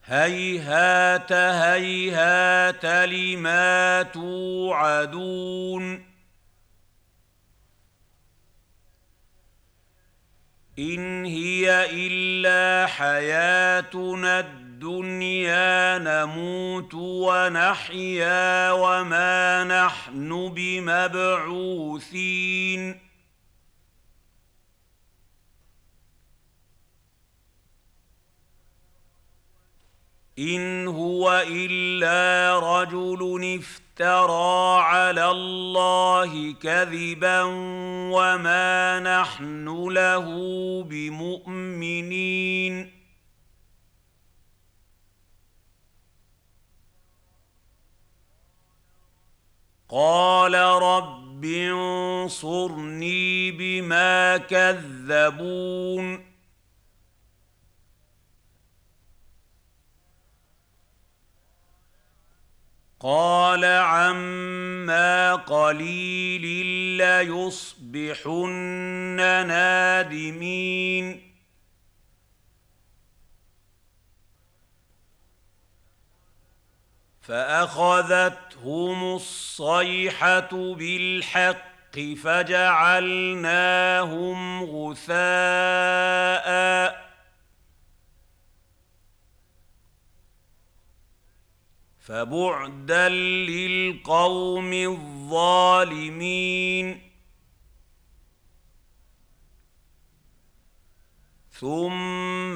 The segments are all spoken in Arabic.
هيهات هيهات لما توعدون إن هي إلا حياتنا الدنيا نموت ونحيا وما نحن بمبعوثين إن هو إلا رجل افترى على الله كذبا وما نحن له بمؤمنين قال رب انصرني بما كذبون قال عما قليل ليصبحن نادمين فأخذتهم الصيحة بالحق فجعلناهم غثاء فبعدا للقوم الظالمين ثم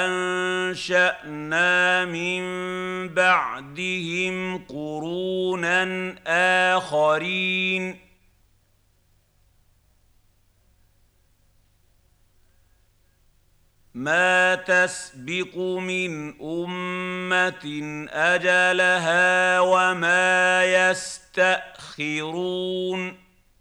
أنشأنا من بعدهم قرونا آخرين ما تسبق من أمة أجلها وما يستأخرون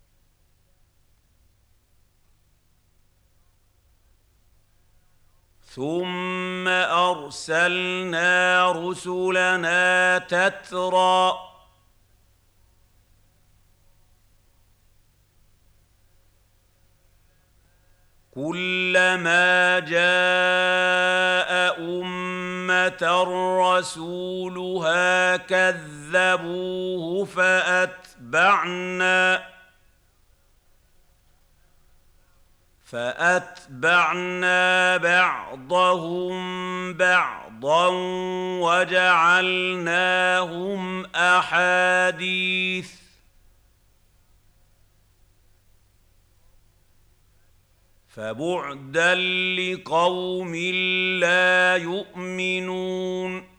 ثم أرسلنا رسلنا تترى كلما جاء أمة رسولها كذبوه فأتبعنا بعضهم بعضا وجعلناهم أحاديث فبعدا لقوم لا يؤمنون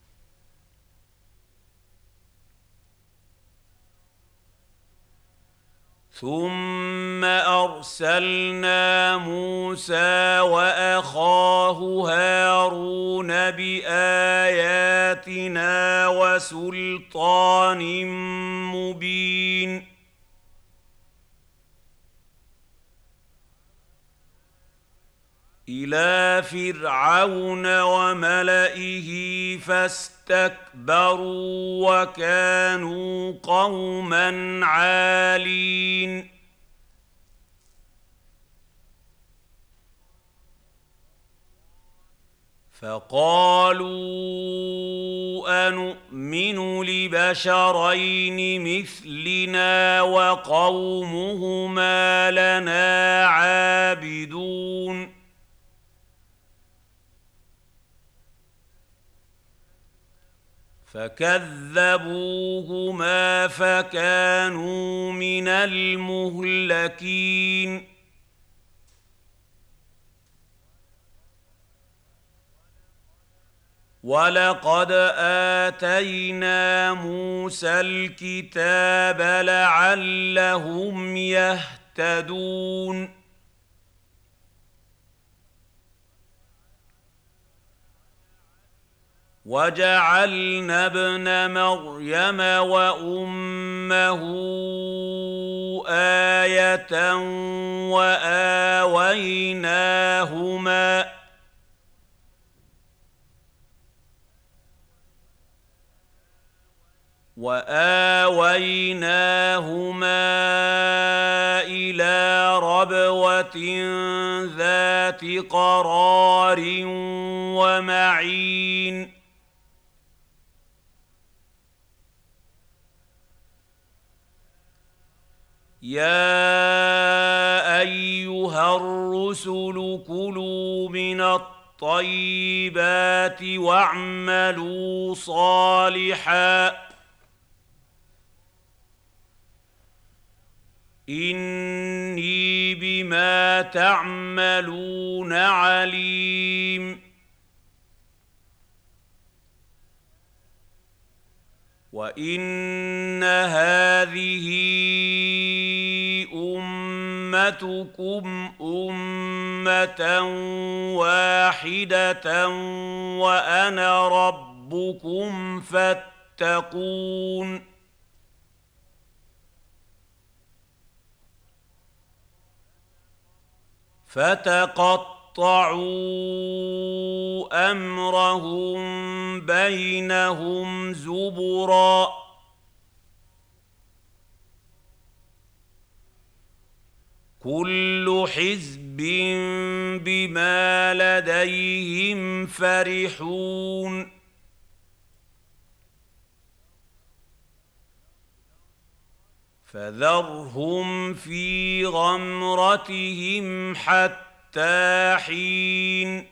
ثم أرسلنا موسى وأخاه هارون بآياتنا وسلطان مبين إلى فرعون وملئه فاستكبروا وكانوا قوما عالين فقالوا أنؤمن لبشرين مثلنا وقومهما لنا عابدون فكذبوهما فكانوا من المهلكين ولقد آتينا موسى الكتاب لعلهم يهتدون وجعلنا ابن مريم وأمه آية وآويناهما إلى ربوة ذات قرار ومعين يا ايها الرسل كلوا من الطيبات واعملوا صالحا إني بما تعملون عليم وإن هذه أمتكم أمة واحدة وأنا ربكم فاتقون فتقطعوا أمرهم بينهم زبرا كل حزب بما لديهم فرحون فذرهم في غمرتهم حتى حين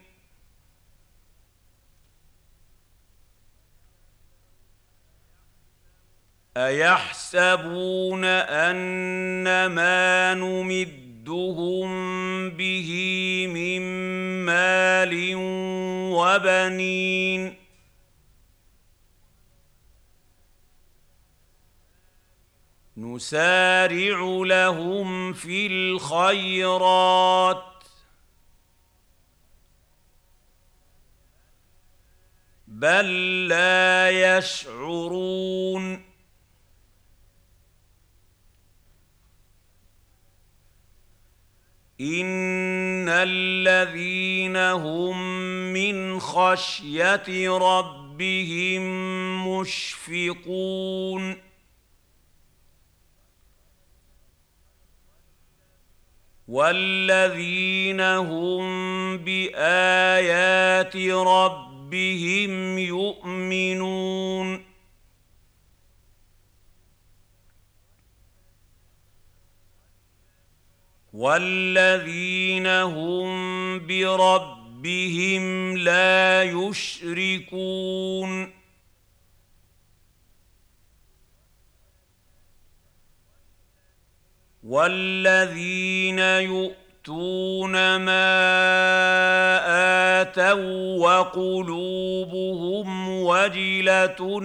أيحسبون أن ما نمدهم به من مال وبنين نسارع لهم في الخيرات بل لا يشعرون إن الذين هم من خشية ربهم مشفقون والذين هم بآيات ربهم يؤمنون والذين هم بربهم لا يشركون والذين يؤتون ما آتوا وقلوبهم وجلة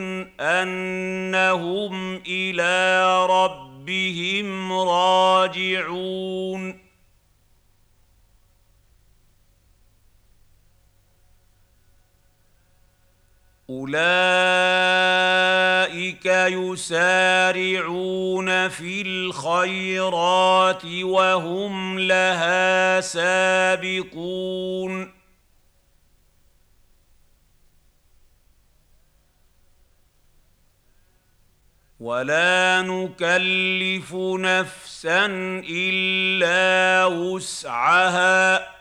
أنهم إلى ربهم راجعون أولئك يسارعون في الخيرات وهم لها سابقون ولا نكلف نفسا إلا وسعها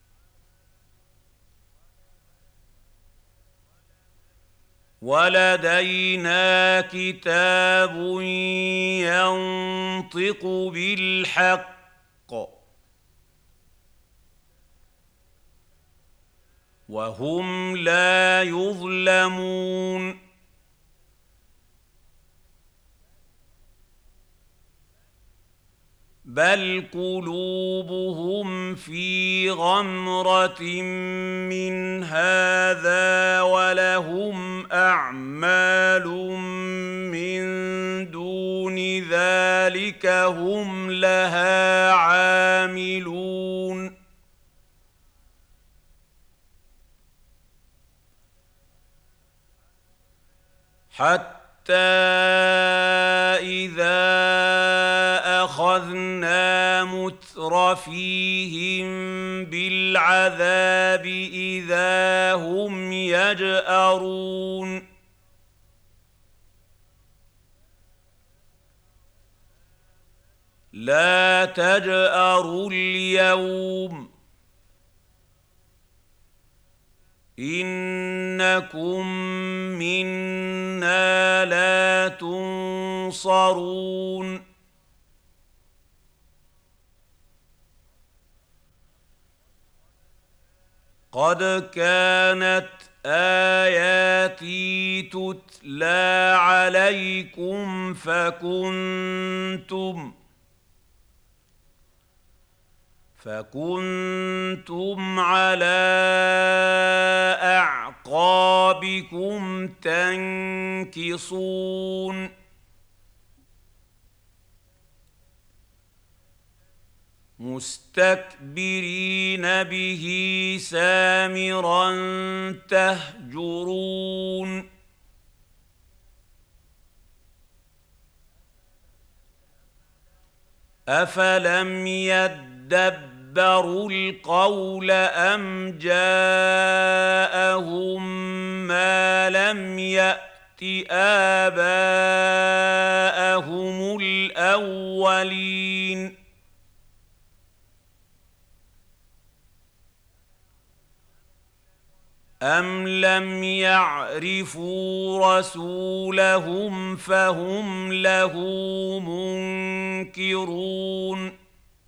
ولدينا كتاب ينطق بالحق وهم لا يظلمون بل قلوبهم في غمرة من هذا ولهم أعمال من دون ذلك هم لها عاملون حتى إذا أخذنا مترفيهم بالعذاب إذا هم يجأرون لا تجأروا اليوم إنكم منا لا تنصرون قد كانت آياتي تتلى عليكم فكنتم على أعقابكم تنكصون مستكبرين به سامرا تهجرون أفلم يدبروا القول أم جاءهم ما لم يأت آباءهم الأولين أم لم يعرفوا رسولهم فهم له منكرون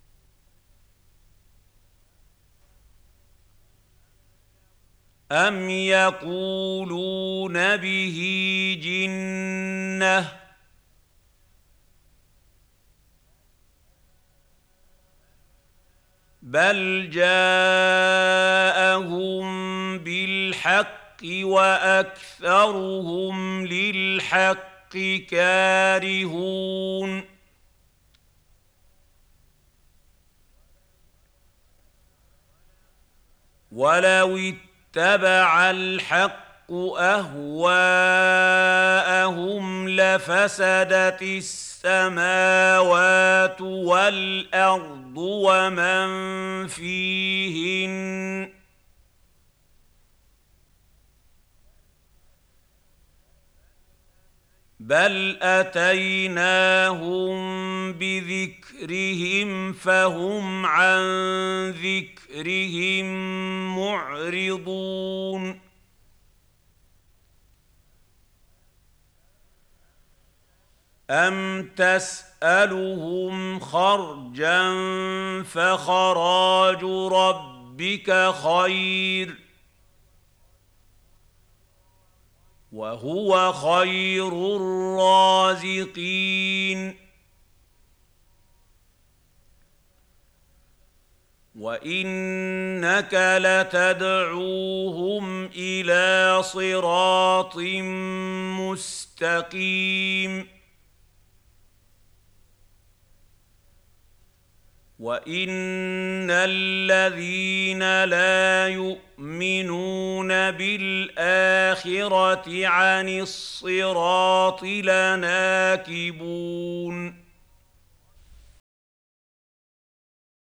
أم يقولون به جنة بل جاءهم بالحق وأكثرهم للحق كارهون ولو اتبع الحق أهواءهم لفسدت السماوات والأرض ومن فيهن بل أتيناهم بذكرهم فهم عن ذكرهم معرضون أم تسألهم خرجا فخراج ربك خير وهو خير الرازقين وإنك لتدعوهم إلى صراط مستقيم وإن الذين لا يؤمنون بالآخرة عن الصراط لناكبون